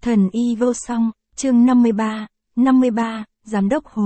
Thần y vô song, chương 53, Giám đốc Hồ.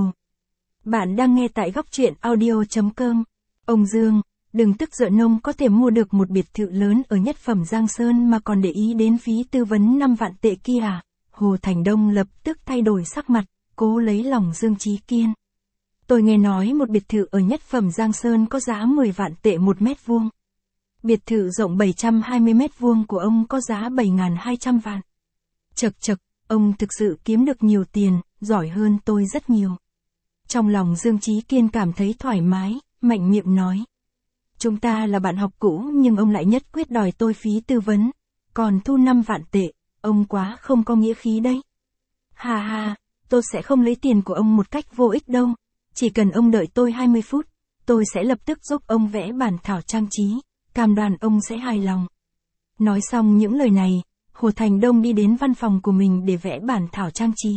Bạn đang nghe tại góc truyện audio.com. Ông Dương, đừng tức giận, ông có thể mua được một biệt thự lớn ở nhất phẩm Giang Sơn mà còn để ý đến phí tư vấn 5 vạn tệ kia à? Hồ Thành Đông lập tức thay đổi sắc mặt, cố lấy lòng Dương Chí Kiên. Tôi nghe nói một biệt thự ở nhất phẩm Giang Sơn có giá 10 vạn tệ 1 mét vuông. Biệt thự rộng 720 mét vuông của ông có giá 7.200 vạn. Chậc chậc, ông thực sự kiếm được nhiều tiền, giỏi hơn tôi rất nhiều. Trong lòng Dương Chí Kiên cảm thấy thoải mái, mạnh miệng nói. Chúng ta là bạn học cũ nhưng ông lại nhất quyết đòi tôi phí tư vấn, còn thu 5 vạn tệ, ông quá không có nghĩa khí đấy. Hà hà, tôi sẽ không lấy tiền của ông một cách vô ích đâu, chỉ cần ông đợi tôi 20 phút, tôi sẽ lập tức giúp ông vẽ bản thảo trang trí, cam đoan ông sẽ hài lòng. Nói xong những lời này, Hồ Thành Đông đi đến văn phòng của mình để vẽ bản thảo trang trí.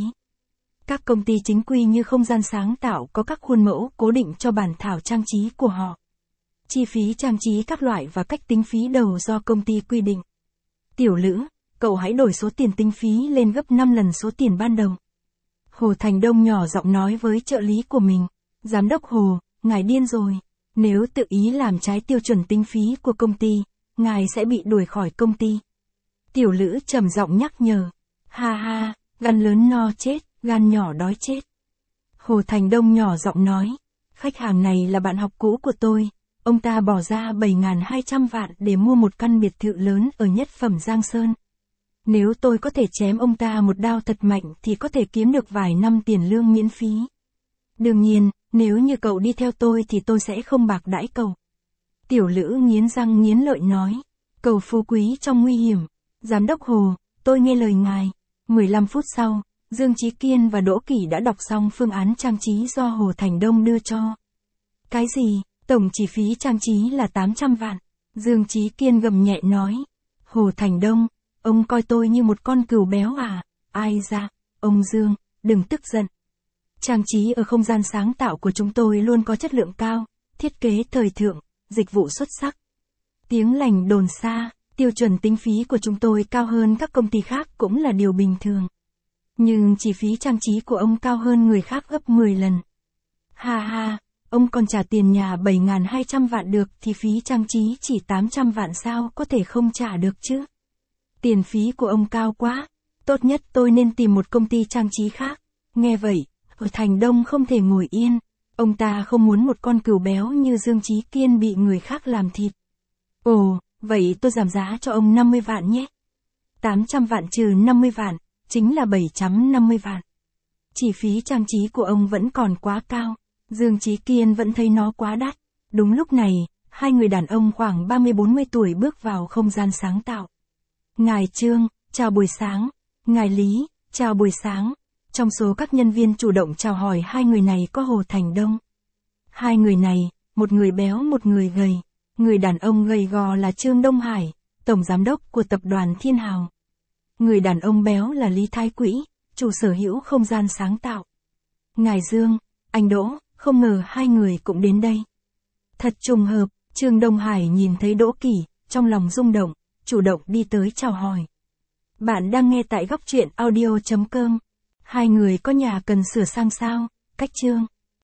Các công ty chính quy như Không Gian Sáng Tạo có các khuôn mẫu cố định cho bản thảo trang trí của họ. Chi phí trang trí các loại và cách tính phí đầu do công ty quy định. Tiểu Lữ, cậu hãy đổi số tiền tính phí lên gấp 5 lần số tiền ban đầu. Hồ Thành Đông nhỏ giọng nói với trợ lý của mình. Giám đốc Hồ, ngài điên rồi. Nếu tự ý làm trái tiêu chuẩn tính phí của công ty, ngài sẽ bị đuổi khỏi công ty. Tiểu Lữ trầm giọng nhắc nhở. Ha ha, gan lớn no chết, gan nhỏ đói chết. Hồ Thành Đông nhỏ giọng nói. Khách hàng này là bạn học cũ của tôi. Ông ta bỏ ra 7.200 vạn để mua một căn biệt thự lớn ở nhất phẩm Giang Sơn. Nếu tôi có thể chém ông ta một đao thật mạnh thì có thể kiếm được vài năm tiền lương miễn phí. Đương nhiên, nếu như cậu đi theo tôi thì tôi sẽ không bạc đãi cậu. Tiểu Lữ nghiến răng nghiến lợi nói. Cầu phú quý trong nguy hiểm. Giám đốc Hồ, tôi nghe lời ngài. 15 phút sau, Dương Chí Kiên và Đỗ Kỷ đã đọc xong phương án trang trí do Hồ Thành Đông đưa cho. Cái gì? Tổng chi phí trang trí là 800 vạn. Dương Chí Kiên gầm nhẹ nói. Hồ Thành Đông, ông coi tôi như một con cừu béo à? Ai ra, ông Dương, đừng tức giận. Trang trí ở Không Gian Sáng Tạo của chúng tôi luôn có chất lượng cao, thiết kế thời thượng, dịch vụ xuất sắc. Tiếng lành đồn xa, tiêu chuẩn tính phí của chúng tôi cao hơn các công ty khác cũng là điều bình thường. Nhưng chi phí trang trí của ông cao hơn người khác gấp 10 lần. Ha ha, ông còn trả tiền nhà 7.200 vạn được thì phí trang trí chỉ 800 vạn sao có thể không trả được chứ? Tiền phí của ông cao quá, tốt nhất tôi nên tìm một công ty trang trí khác. Nghe vậy, Hồ Thành Đông không thể ngồi yên, ông ta không muốn một con cừu béo như Dương Chí Kiên bị người khác làm thịt. Ồ, vậy tôi giảm giá cho ông 50 vạn nhé. 800 vạn trừ 50 vạn, chính là 750 vạn. Chi phí trang trí của ông vẫn còn quá cao, Dương Chí Kiên vẫn thấy nó quá đắt. Đúng lúc này, hai người đàn ông khoảng 30-40 tuổi bước vào Không Gian Sáng Tạo. Ngài Trương, chào buổi sáng. Ngài Lý, chào buổi sáng. Trong số các nhân viên chủ động chào hỏi hai người này có Hồ Thành Đông. Hai người này, một người béo một người gầy. Người đàn ông gầy gò là Trương Đông Hải, tổng giám đốc của tập đoàn Thiên Hào. Người đàn ông béo là Lý Thái Quỹ, chủ sở hữu Không Gian Sáng Tạo. Ngài Dương, anh Đỗ, không ngờ hai người cũng đến đây. Thật trùng hợp, Trương Đông Hải nhìn thấy Đỗ Kỷ, trong lòng rung động, chủ động đi tới chào hỏi. Bạn đang nghe tại góc truyện audio.com. Hai người có nhà cần sửa sang sao, cách Trương.